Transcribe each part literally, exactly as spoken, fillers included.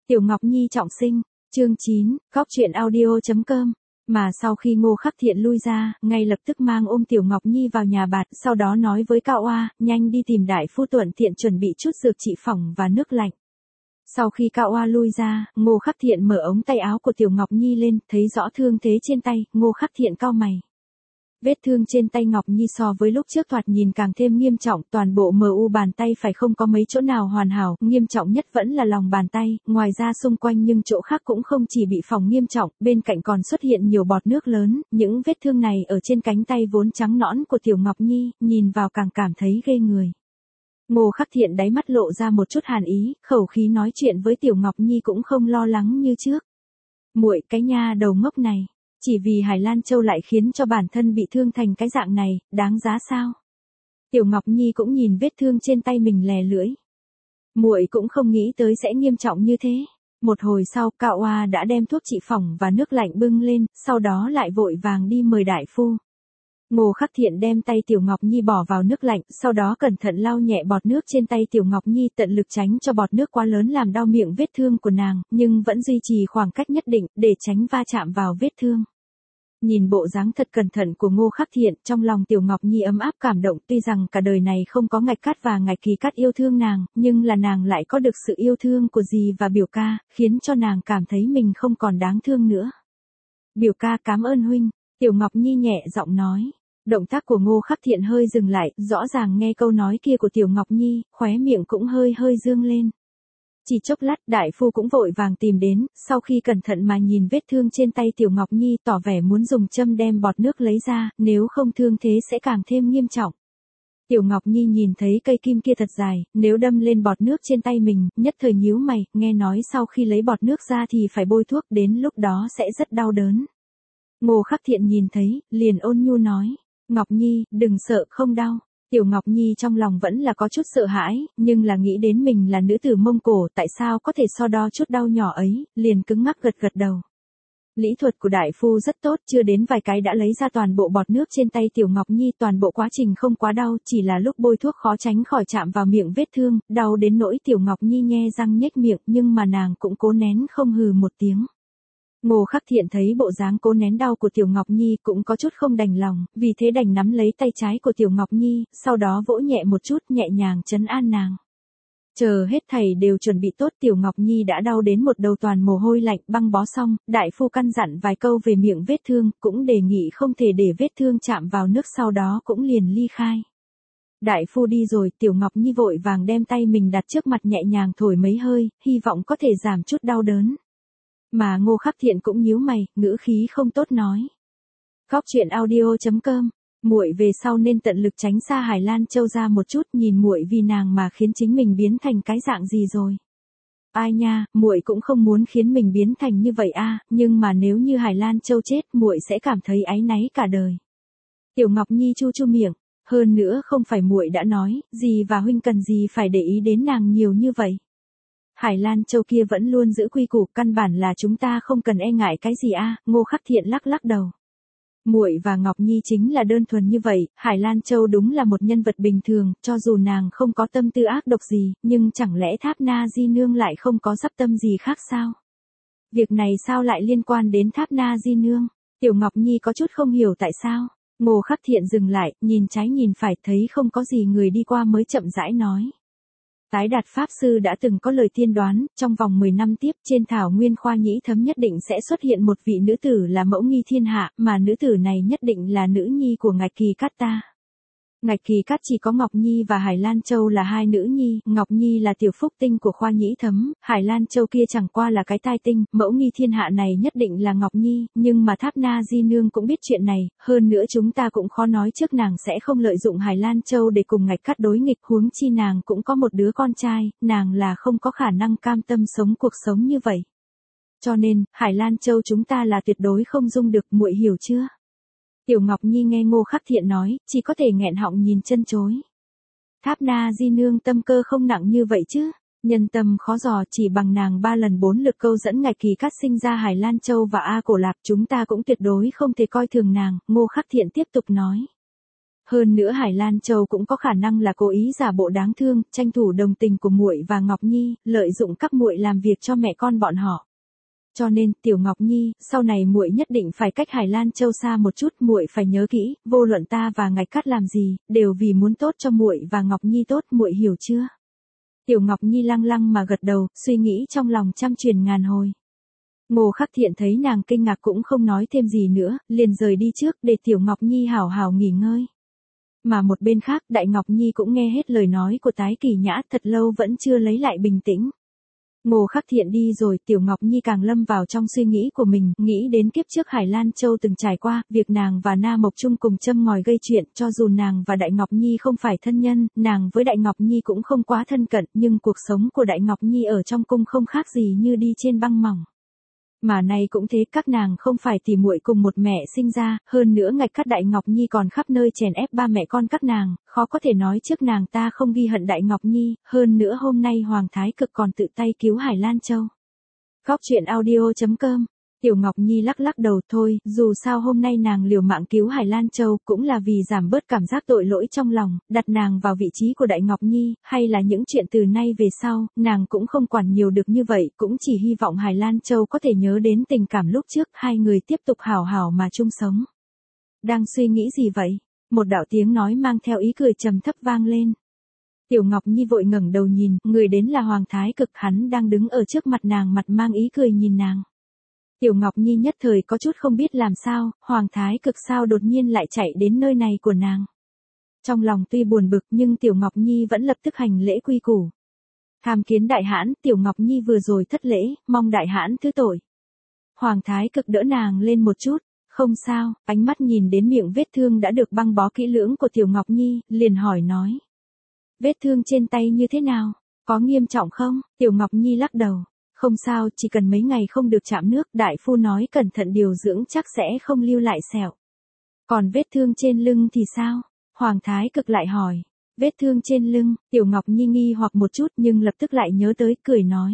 Tiểu Ngọc Nhi trọng sinh, chương chín, góc truyện audio chấm com. Mà sau khi Ngô Khắc Thiện lui ra, ngay lập tức mang ôm Tiểu Ngọc Nhi vào nhà bạt, sau đó nói với Cao Oa, nhanh đi tìm đại phu thuận tiện chuẩn bị chút dược trị phỏng và nước lạnh. Sau khi Cao Oa lui ra, Ngô Khắc Thiện mở ống tay áo của Tiểu Ngọc Nhi lên, thấy rõ thương thế trên tay, Ngô Khắc Thiện cau mày. Vết thương trên tay Ngọc Nhi so với lúc trước thoạt nhìn càng thêm nghiêm trọng, toàn bộ mờ u bàn tay phải không có mấy chỗ nào hoàn hảo, nghiêm trọng nhất vẫn là lòng bàn tay, ngoài ra xung quanh nhưng chỗ khác cũng không chỉ bị phỏng nghiêm trọng, bên cạnh còn xuất hiện nhiều bọt nước lớn, những vết thương này ở trên cánh tay vốn trắng nõn của Tiểu Ngọc Nhi, nhìn vào càng cảm thấy ghê người. Ngô Khắc Thiện đáy mắt lộ ra một chút hàn ý, khẩu khí nói chuyện với Tiểu Ngọc Nhi cũng không lo lắng như trước. Muội cái nha đầu ngốc này. Chỉ vì Hải Lan Châu lại khiến cho bản thân bị thương thành cái dạng này, đáng giá sao? Tiểu Ngọc Nhi cũng nhìn vết thương trên tay mình lè lưỡi. Muội cũng không nghĩ tới sẽ nghiêm trọng như thế. Một hồi sau, Cao Oa đã đem thuốc trị phỏng và nước lạnh bưng lên, sau đó lại vội vàng đi mời đại phu. Ngô Khắc Thiện đem tay Tiểu Ngọc Nhi bỏ vào nước lạnh, sau đó cẩn thận lau nhẹ bọt nước trên tay Tiểu Ngọc Nhi, tận lực tránh cho bọt nước quá lớn làm đau miệng vết thương của nàng, nhưng vẫn duy trì khoảng cách nhất định, để tránh va chạm vào vết thương. Nhìn bộ dáng thật cẩn thận của Ngô Khắc Thiện, trong lòng Tiểu Ngọc Nhi ấm áp cảm động, tuy rằng cả đời này không có Ngạch Cát và Ngạch Kỳ Cát yêu thương nàng, nhưng là nàng lại có được sự yêu thương của dì và biểu ca, khiến cho nàng cảm thấy mình không còn đáng thương nữa. Biểu ca cảm ơn huynh, Tiểu Ngọc Nhi nhẹ giọng nói. Động tác của Ngô Khắc Thiện hơi dừng lại, rõ ràng nghe câu nói kia của Tiểu Ngọc Nhi, khóe miệng cũng hơi hơi dương lên. Chỉ chốc lát, đại phu cũng vội vàng tìm đến, sau khi cẩn thận mà nhìn vết thương trên tay Tiểu Ngọc Nhi, tỏ vẻ muốn dùng châm đem bọt nước lấy ra, nếu không thương thế sẽ càng thêm nghiêm trọng. Tiểu Ngọc Nhi nhìn thấy cây kim kia thật dài, nếu đâm lên bọt nước trên tay mình, nhất thời nhíu mày, nghe nói sau khi lấy bọt nước ra thì phải bôi thuốc, đến lúc đó sẽ rất đau đớn. Ngô Khắc Thiện nhìn thấy, liền ôn nhu nói. Ngọc Nhi, đừng sợ, không đau. Tiểu Ngọc Nhi trong lòng vẫn là có chút sợ hãi, nhưng là nghĩ đến mình là nữ tử Mông Cổ, tại sao có thể so đo chút đau nhỏ ấy, liền cứng ngắc gật gật đầu. Lý thuật của đại phu rất tốt, chưa đến vài cái đã lấy ra toàn bộ bọt nước trên tay Tiểu Ngọc Nhi, toàn bộ quá trình không quá đau, chỉ là lúc bôi thuốc khó tránh khỏi chạm vào miệng vết thương, đau đến nỗi Tiểu Ngọc Nhi nhe răng nhếch miệng, nhưng mà nàng cũng cố nén không hừ một tiếng. Ngô Khắc Thiện thấy bộ dáng cố nén đau của Tiểu Ngọc Nhi cũng có chút không đành lòng, vì thế đành nắm lấy tay trái của Tiểu Ngọc Nhi, sau đó vỗ nhẹ một chút, nhẹ nhàng trấn an nàng. Chờ hết thầy đều chuẩn bị tốt, Tiểu Ngọc Nhi đã đau đến một đầu toàn mồ hôi lạnh, băng bó xong, đại phu căn dặn vài câu về miệng vết thương, cũng đề nghị không thể để vết thương chạm vào nước, sau đó cũng liền ly khai. Đại phu đi rồi, Tiểu Ngọc Nhi vội vàng đem tay mình đặt trước mặt nhẹ nhàng thổi mấy hơi, hy vọng có thể giảm chút đau đớn. Mà Ngô Khắc Thiện cũng nhíu mày, ngữ khí không tốt nói. Góc truyện audio chấm com, muội về sau nên tận lực tránh xa Hải Lan Châu ra một chút, nhìn muội vì nàng mà khiến chính mình biến thành cái dạng gì rồi. Ai nha, muội cũng không muốn khiến mình biến thành như vậy a, nhưng mà nếu như Hải Lan Châu chết, muội sẽ cảm thấy áy náy cả đời. Tiểu Ngọc Nhi chu chu miệng, hơn nữa không phải muội đã nói, dì và huynh cần gì phải để ý đến nàng nhiều như vậy. Hải Lan Châu kia vẫn luôn giữ quy củ, căn bản là chúng ta không cần e ngại cái gì a. Ngô Khắc Thiện lắc lắc đầu. Muội và Ngọc Nhi chính là đơn thuần như vậy, Hải Lan Châu đúng là một nhân vật bình thường, cho dù nàng không có tâm tư ác độc gì, nhưng chẳng lẽ Tháp Na Di Nương lại không có dắp tâm gì khác sao? Việc này sao lại liên quan đến Tháp Na Di Nương? Tiểu Ngọc Nhi có chút không hiểu tại sao. Ngô Khắc Thiện dừng lại, nhìn trái nhìn phải, thấy không có gì người đi qua mới chậm rãi nói. Tái Đạt Pháp Sư đã từng có lời tiên đoán, trong vòng mười năm tiếp, trên thảo nguyên Khoa Nhĩ Thấm nhất định sẽ xuất hiện một vị nữ tử là mẫu nghi thiên hạ, mà nữ tử này nhất định là nữ nhi của Ngạch Kỳ Cát ta. Ngạch Kỳ Cát chỉ có Ngọc Nhi và Hải Lan Châu là hai nữ nhi, Ngọc Nhi là tiểu phúc tinh của Khoa Nhĩ Thấm, Hải Lan Châu kia chẳng qua là cái tai tinh, mẫu nghi thiên hạ này nhất định là Ngọc Nhi, nhưng mà Tháp Na Di Nương cũng biết chuyện này, hơn nữa chúng ta cũng khó nói trước nàng sẽ không lợi dụng Hải Lan Châu để cùng Ngạch Cát đối nghịch, huống chi nàng cũng có một đứa con trai, nàng là không có khả năng cam tâm sống cuộc sống như vậy. Cho nên, Hải Lan Châu chúng ta là tuyệt đối không dung được, muội hiểu chưa? Tiểu Ngọc Nhi nghe Ngô Khắc Thiện nói, chỉ có thể nghẹn họng nhìn chân chối. Tháp Na Di Nương tâm cơ không nặng như vậy chứ, nhân tâm khó dò, chỉ bằng nàng ba lần bốn lượt câu dẫn Ngạch Kỳ Cát sinh ra Hải Lan Châu và A Cổ Lạc, chúng ta cũng tuyệt đối không thể coi thường nàng, Ngô Khắc Thiện tiếp tục nói. Hơn nữa Hải Lan Châu cũng có khả năng là cố ý giả bộ đáng thương, tranh thủ đồng tình của muội và Ngọc Nhi, lợi dụng các muội làm việc cho mẹ con bọn họ. Cho nên, Tiểu Ngọc Nhi, sau này muội nhất định phải cách Hải Lan Châu xa một chút, muội phải nhớ kỹ, vô luận ta và Ngạch Cát làm gì, đều vì muốn tốt cho muội và Ngọc Nhi tốt, muội hiểu chưa? Tiểu Ngọc Nhi lăng lăng mà gật đầu, suy nghĩ trong lòng trăm truyền ngàn hồi. Ngô Khắc Thiện thấy nàng kinh ngạc cũng không nói thêm gì nữa, liền rời đi trước để Tiểu Ngọc Nhi hảo hảo nghỉ ngơi. Mà một bên khác, Đại Ngọc Nhi cũng nghe hết lời nói của Tái Kỳ Nhã, thật lâu vẫn chưa lấy lại bình tĩnh. Ngô Khắc Thiện đi rồi, Tiểu Ngọc Nhi càng lâm vào trong suy nghĩ của mình, nghĩ đến kiếp trước Hải Lan Châu từng trải qua, việc nàng và Na Mộc Trung cùng châm ngòi gây chuyện, cho dù nàng và Đại Ngọc Nhi không phải thân nhân, nàng với Đại Ngọc Nhi cũng không quá thân cận, nhưng cuộc sống của Đại Ngọc Nhi ở trong cung không khác gì như đi trên băng mỏng. Mà nay cũng thế, các nàng không phải tỉ muội cùng một mẹ sinh ra, hơn nữa Ngạch Cát Đại Ngọc Nhi còn khắp nơi chèn ép ba mẹ con các nàng, khó có thể nói trước nàng ta không ghi hận Đại Ngọc Nhi, hơn nữa hôm nay Hoàng Thái Cực còn tự tay cứu Hải Lan Châu. Góc truyện audio chấm com. Tiểu Ngọc Nhi lắc lắc đầu, thôi, dù sao hôm nay nàng liều mạng cứu Hải Lan Châu cũng là vì giảm bớt cảm giác tội lỗi trong lòng, đặt nàng vào vị trí của Đại Ngọc Nhi, hay là những chuyện từ nay về sau, nàng cũng không quản nhiều được như vậy, cũng chỉ hy vọng Hải Lan Châu có thể nhớ đến tình cảm lúc trước, hai người tiếp tục hảo hảo mà chung sống. Đang suy nghĩ gì vậy? Một đạo tiếng nói mang theo ý cười trầm thấp vang lên. Tiểu Ngọc Nhi vội ngẩng đầu nhìn, người đến là Hoàng Thái Cực, hắn đang đứng ở trước mặt nàng, mặt mang ý cười nhìn nàng. Tiểu Ngọc Nhi nhất thời có chút không biết làm sao, Hoàng Thái Cực sao đột nhiên lại chạy đến nơi này của nàng. Trong lòng tuy buồn bực nhưng Tiểu Ngọc Nhi vẫn lập tức hành lễ quy củ. Tham kiến đại hãn, Tiểu Ngọc Nhi vừa rồi thất lễ, mong đại hãn thứ tội. Hoàng Thái Cực đỡ nàng lên một chút, không sao, ánh mắt nhìn đến miệng vết thương đã được băng bó kỹ lưỡng của Tiểu Ngọc Nhi, liền hỏi nói. Vết thương trên tay như thế nào? Có nghiêm trọng không? Tiểu Ngọc Nhi lắc đầu. Không sao, chỉ cần mấy ngày không được chạm nước, đại phu nói cẩn thận điều dưỡng chắc sẽ không lưu lại sẹo. Còn vết thương trên lưng thì sao? Hoàng Thái Cực lại hỏi. Vết thương trên lưng, Tiểu Ngọc Nhi nghi hoặc một chút nhưng lập tức lại nhớ tới, cười nói.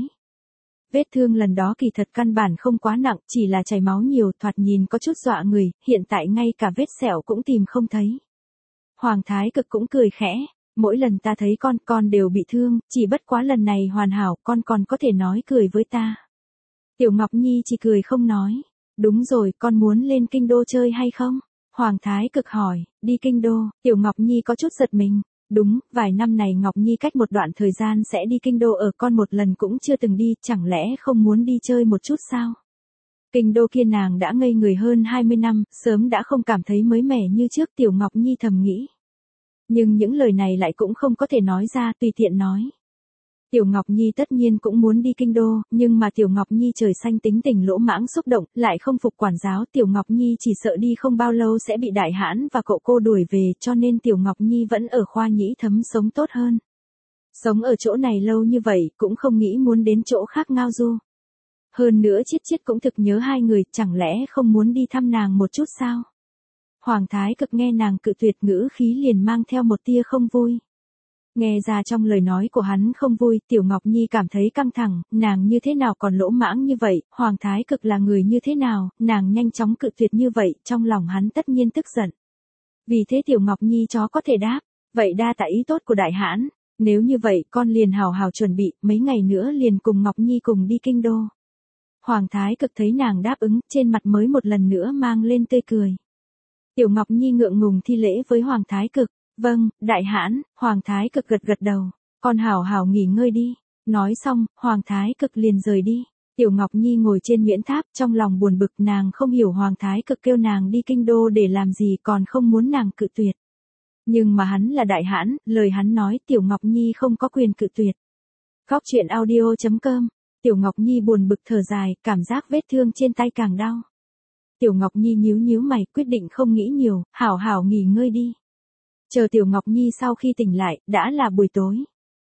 Vết thương lần đó kỳ thật căn bản không quá nặng, chỉ là chảy máu nhiều, thoạt nhìn có chút dọa người, hiện tại ngay cả vết sẹo cũng tìm không thấy. Hoàng Thái Cực cũng cười khẽ. Mỗi lần ta thấy con, con đều bị thương, chỉ bất quá lần này hoàn hảo, con còn có thể nói cười với ta. Tiểu Ngọc Nhi chỉ cười không nói. Đúng rồi, con muốn lên kinh đô chơi hay không? Hoàng Thái Cực hỏi, đi kinh đô, Tiểu Ngọc Nhi có chút giật mình. Đúng, vài năm này Ngọc Nhi cách một đoạn thời gian sẽ đi kinh đô ở, con một lần cũng chưa từng đi, chẳng lẽ không muốn đi chơi một chút sao? Kinh đô kia nàng đã ngây người hơn hai mươi năm, sớm đã không cảm thấy mới mẻ như trước, Tiểu Ngọc Nhi thầm nghĩ. Nhưng những lời này lại cũng không có thể nói ra, tùy tiện nói. Tiểu Ngọc Nhi tất nhiên cũng muốn đi kinh đô, nhưng mà Tiểu Ngọc Nhi trời xanh tính tình lỗ mãng xúc động, lại không phục quản giáo, Tiểu Ngọc Nhi chỉ sợ đi không bao lâu sẽ bị đại hãn và cậu cô đuổi về, cho nên Tiểu Ngọc Nhi vẫn ở khoa nhĩ thấm sống tốt hơn. Sống ở chỗ này lâu như vậy, cũng không nghĩ muốn đến chỗ khác ngao du. Hơn nữa Chiết Chiết cũng thực nhớ hai người, chẳng lẽ không muốn đi thăm nàng một chút sao? Hoàng Thái Cực nghe nàng cự tuyệt, ngữ khí liền mang theo một tia không vui. Nghe ra trong lời nói của hắn không vui, Tiểu Ngọc Nhi cảm thấy căng thẳng, nàng như thế nào còn lỗ mãng như vậy, Hoàng Thái Cực là người như thế nào, nàng nhanh chóng cự tuyệt như vậy, trong lòng hắn tất nhiên tức giận. Vì thế Tiểu Ngọc Nhi chó có thể đáp, vậy đa tạ ý tốt của đại hãn, nếu như vậy con liền hào hào chuẩn bị, mấy ngày nữa liền cùng Ngọc Nhi cùng đi kinh đô. Hoàng Thái Cực thấy nàng đáp ứng, trên mặt mới một lần nữa mang lên tươi cười. Tiểu Ngọc Nhi ngượng ngùng thi lễ với Hoàng Thái Cực, vâng, đại hãn, Hoàng Thái Cực gật gật đầu, con hảo hảo nghỉ ngơi đi. Nói xong, Hoàng Thái Cực liền rời đi. Tiểu Ngọc Nhi ngồi trên Nguyễn Tháp, trong lòng buồn bực, nàng không hiểu Hoàng Thái Cực kêu nàng đi kinh đô để làm gì, còn không muốn nàng cự tuyệt. Nhưng mà hắn là đại hãn, lời hắn nói Tiểu Ngọc Nhi không có quyền cự tuyệt. Góc truyện audio chấm com. Tiểu Ngọc Nhi buồn bực thở dài, cảm giác vết thương trên tay càng đau. Tiểu Ngọc Nhi nhíu nhíu mày, quyết định không nghĩ nhiều, hảo hảo nghỉ ngơi đi. Chờ Tiểu Ngọc Nhi sau khi tỉnh lại, đã là buổi tối.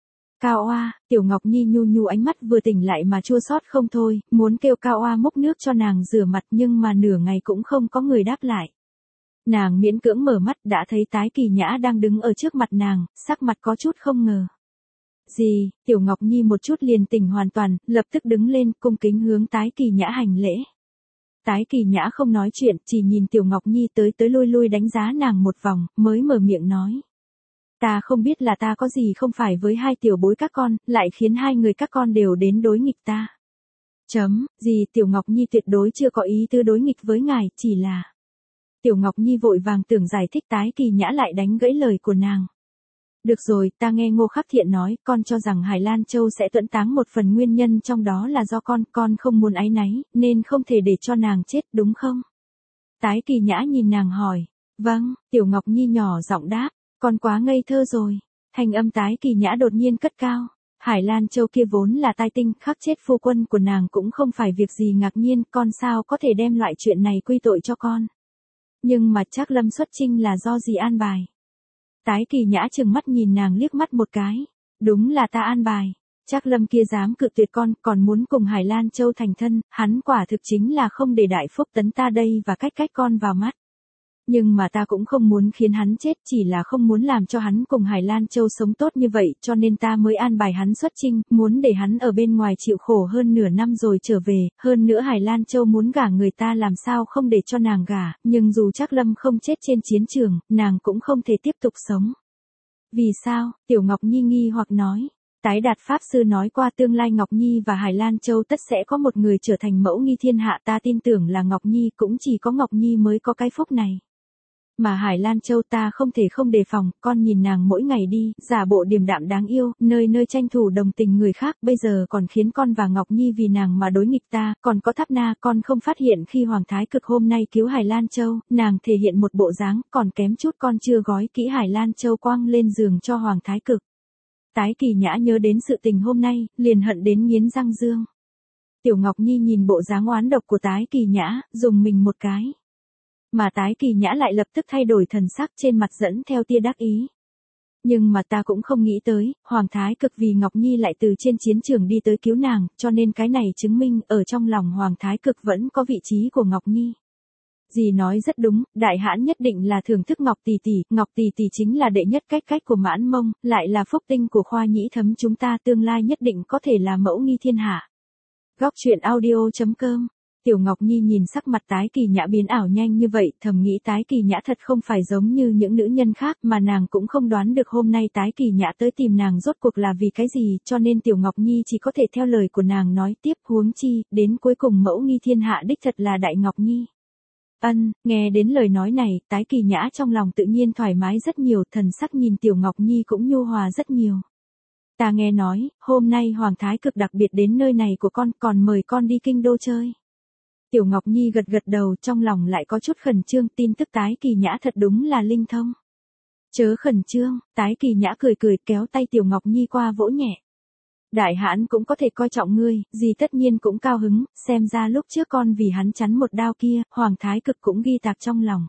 Cao Oa, Tiểu Ngọc Nhi nhu nhu ánh mắt vừa tỉnh lại mà chua xót không thôi, muốn kêu Cao Oa múc nước cho nàng rửa mặt nhưng mà nửa ngày cũng không có người đáp lại. Nàng miễn cưỡng mở mắt đã thấy Tái Kỳ Nhã đang đứng ở trước mặt nàng, sắc mặt có chút không ngờ. Gì, Tiểu Ngọc Nhi một chút liền tỉnh hoàn toàn, lập tức đứng lên cung kính hướng Tái Kỳ Nhã hành lễ. Tái Kỳ Nhã không nói chuyện, chỉ nhìn Tiểu Ngọc Nhi tới tới lui lui đánh giá nàng một vòng, mới mở miệng nói. Ta không biết là ta có gì không phải với hai tiểu bối các con, lại khiến hai người các con đều đến đối nghịch ta. Chấm, gì Tiểu Ngọc Nhi tuyệt đối chưa có ý tư đối nghịch với ngài, chỉ là... Tiểu Ngọc Nhi vội vàng tưởng giải thích, Tái Kỳ Nhã lại đánh gãy lời của nàng. Được rồi, ta nghe Ngô Khắc Thiện nói, con cho rằng Hải Lan Châu sẽ tuẫn táng một phần nguyên nhân trong đó là do con, con không muốn áy náy, nên không thể để cho nàng chết, đúng không? Tái Kỳ Nhã nhìn nàng hỏi. Vâng, Tiểu Ngọc Nhi nhỏ giọng đáp, con quá ngây thơ rồi. Thanh âm Tái Kỳ Nhã đột nhiên cất cao. Hải Lan Châu kia vốn là tai tinh, khắc chết phu quân của nàng cũng không phải việc gì ngạc nhiên, con sao có thể đem loại chuyện này quy tội cho con. Nhưng mà Trác Lâm xuất chinh là do gì an bài? Tái Kỳ Nhã trừng mắt nhìn nàng liếc mắt một cái. Đúng là ta an bài. Trác Lâm kia dám cự tuyệt con, còn muốn cùng Hải Lan Châu thành thân, hắn quả thực chính là không để Đại Phúc Tấn ta đây và cách cách con vào mắt. Nhưng mà ta cũng không muốn khiến hắn chết, chỉ là không muốn làm cho hắn cùng Hải Lan Châu sống tốt như vậy, cho nên ta mới an bài hắn xuất chinh, muốn để hắn ở bên ngoài chịu khổ hơn nửa năm rồi trở về, hơn nữa Hải Lan Châu muốn gả người ta làm sao không để cho nàng gả, nhưng dù Trác Lâm không chết trên chiến trường, nàng cũng không thể tiếp tục sống. Vì sao? Tiểu Ngọc Nhi nghi hoặc nói. Tái Đạt Pháp Sư nói qua tương lai Ngọc Nhi và Hải Lan Châu tất sẽ có một người trở thành mẫu nghi thiên hạ, ta tin tưởng là Ngọc Nhi, cũng chỉ có Ngọc Nhi mới có cái phúc này. Mà Hải Lan Châu ta không thể không đề phòng, con nhìn nàng mỗi ngày đi, giả bộ điềm đạm đáng yêu, nơi nơi tranh thủ đồng tình người khác, bây giờ còn khiến con và Ngọc Nhi vì nàng mà đối nghịch ta, còn có Tháp Na, con không phát hiện khi Hoàng Thái Cực hôm nay cứu Hải Lan Châu, nàng thể hiện một bộ dáng, còn kém chút con chưa gói kỹ Hải Lan Châu quăng lên giường cho Hoàng Thái Cực. Tái Kỳ Nhã nhớ đến sự tình hôm nay, liền hận đến nghiến răng dương. Tiểu Ngọc Nhi nhìn bộ dáng oán độc của Tái Kỳ Nhã, dùng mình một cái. Mà Tái Kỳ Nhã lại lập tức thay đổi thần sắc, trên mặt dẫn theo tia đắc ý. Nhưng mà ta cũng không nghĩ tới, Hoàng Thái Cực vì Ngọc Nhi lại từ trên chiến trường đi tới cứu nàng, cho nên cái này chứng minh ở trong lòng Hoàng Thái Cực vẫn có vị trí của Ngọc Nhi. Dì nói rất đúng, đại hãn nhất định là thưởng thức Ngọc tỷ tỷ, Ngọc tỷ tỷ chính là đệ nhất cách cách của Mãn Mông, lại là phúc tinh của Khoa Nhĩ Thấm, chúng ta tương lai nhất định có thể là mẫu nghi thiên hạ. Góc truyện audio chấm com. Tiểu Ngọc Nhi nhìn sắc mặt Tái Kỳ Nhã biến ảo nhanh như vậy, thầm nghĩ Tái Kỳ Nhã thật không phải giống như những nữ nhân khác, mà nàng cũng không đoán được hôm nay Tái Kỳ Nhã tới tìm nàng rốt cuộc là vì cái gì, cho nên Tiểu Ngọc Nhi chỉ có thể theo lời của nàng nói tiếp, huống chi, đến cuối cùng mẫu nghi thiên hạ đích thật là Đại Ngọc Nhi. Ân, nghe đến lời nói này, Tái Kỳ Nhã trong lòng tự nhiên thoải mái rất nhiều, thần sắc nhìn Tiểu Ngọc Nhi cũng nhu hòa rất nhiều. Ta nghe nói, hôm nay Hoàng Thái Cực đặc biệt đến nơi này của con, còn mời con đi kinh đô chơi. Tiểu Ngọc Nhi gật gật đầu, trong lòng lại có chút khẩn trương, tin tức Tái Kỳ Nhã thật đúng là linh thông. Chớ khẩn trương, Tái Kỳ Nhã cười cười kéo tay Tiểu Ngọc Nhi qua vỗ nhẹ. Đại hãn cũng có thể coi trọng ngươi, dì tất nhiên cũng cao hứng, xem ra lúc trước con vì hắn chắn một đao kia, Hoàng Thái Cực cũng ghi tạc trong lòng.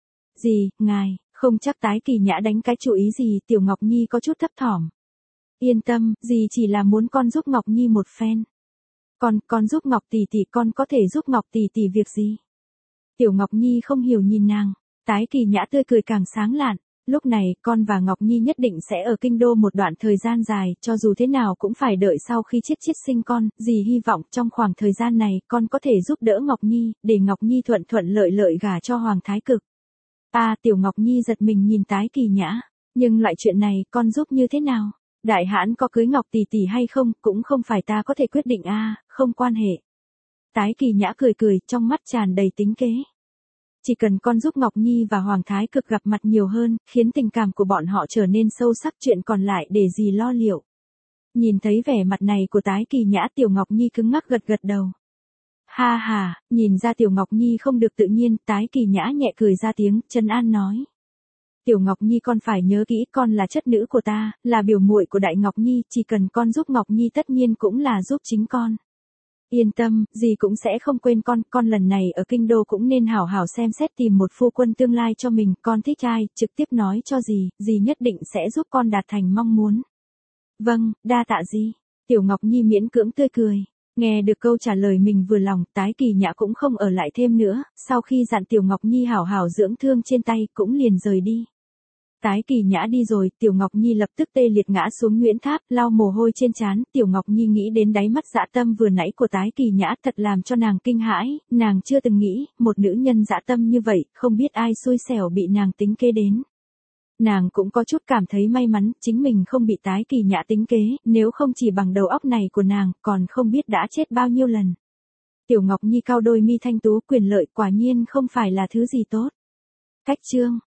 Dì, ngài, không chắc Tái Kỳ Nhã đánh cái chủ ý gì, Tiểu Ngọc Nhi có chút thấp thỏm. Yên tâm, dì chỉ là muốn con giúp Ngọc Nhi một phen. Con, con giúp Ngọc tỷ tỷ, con có thể giúp Ngọc tỷ tỷ việc gì? Tiểu Ngọc Nhi không hiểu nhìn nàng, Tái Kỳ Nhã tươi cười càng sáng lạn. Lúc này, con và Ngọc Nhi nhất định sẽ ở kinh đô một đoạn thời gian dài, cho dù thế nào cũng phải đợi sau khi Chiết Chiết sinh con, dì hy vọng trong khoảng thời gian này, con có thể giúp đỡ Ngọc Nhi, để Ngọc Nhi thuận thuận lợi lợi gả cho Hoàng Thái Cực. À, Tiểu Ngọc Nhi giật mình nhìn Tái Kỳ Nhã, nhưng loại chuyện này, con giúp như thế nào? Đại hãn có cưới Ngọc tỷ tỷ hay không, cũng không phải ta có thể quyết định a, à, không quan hệ. Tái Kỳ Nhã cười cười, trong mắt tràn đầy tính kế. Chỉ cần con giúp Ngọc Nhi và Hoàng Thái Cực gặp mặt nhiều hơn, khiến tình cảm của bọn họ trở nên sâu sắc, chuyện còn lại để dì lo liệu. Nhìn thấy vẻ mặt này của Tái Kỳ Nhã, Tiểu Ngọc Nhi cứng ngắc gật gật đầu. Ha ha, nhìn ra Tiểu Ngọc Nhi không được tự nhiên, Tái Kỳ Nhã nhẹ cười ra tiếng, trấn an nói. Tiểu Ngọc Nhi con phải nhớ kỹ, con là chất nữ của ta, là biểu muội của Đại Ngọc Nhi, chỉ cần con giúp Ngọc Nhi tất nhiên cũng là giúp chính con. Yên tâm, dì cũng sẽ không quên con, con lần này ở kinh đô cũng nên hảo hảo xem xét tìm một phu quân tương lai cho mình, con thích ai, trực tiếp nói cho dì, dì nhất định sẽ giúp con đạt thành mong muốn. Vâng, đa tạ dì. Tiểu Ngọc Nhi miễn cưỡng tươi cười. Nghe được câu trả lời mình vừa lòng, Tái Kỳ Nhã cũng không ở lại thêm nữa, sau khi dặn Tiểu Ngọc Nhi hảo hảo dưỡng thương trên tay, cũng liền rời đi. Tái Kỳ Nhã đi rồi, Tiểu Ngọc Nhi lập tức tê liệt ngã xuống Nguyễn Tháp, lau mồ hôi trên trán, Tiểu Ngọc Nhi nghĩ đến đáy mắt dã tâm vừa nãy của Tái Kỳ Nhã thật làm cho nàng kinh hãi, nàng chưa từng nghĩ, một nữ nhân dã tâm như vậy, không biết ai xui xẻo bị nàng tính kế đến. Nàng cũng có chút cảm thấy may mắn, chính mình không bị Tái Kỳ Nhã tính kế, nếu không chỉ bằng đầu óc này của nàng, còn không biết đã chết bao nhiêu lần. Tiểu Ngọc Nhi cau đôi mi thanh tú, quyền lợi quả nhiên không phải là thứ gì tốt. Cách chương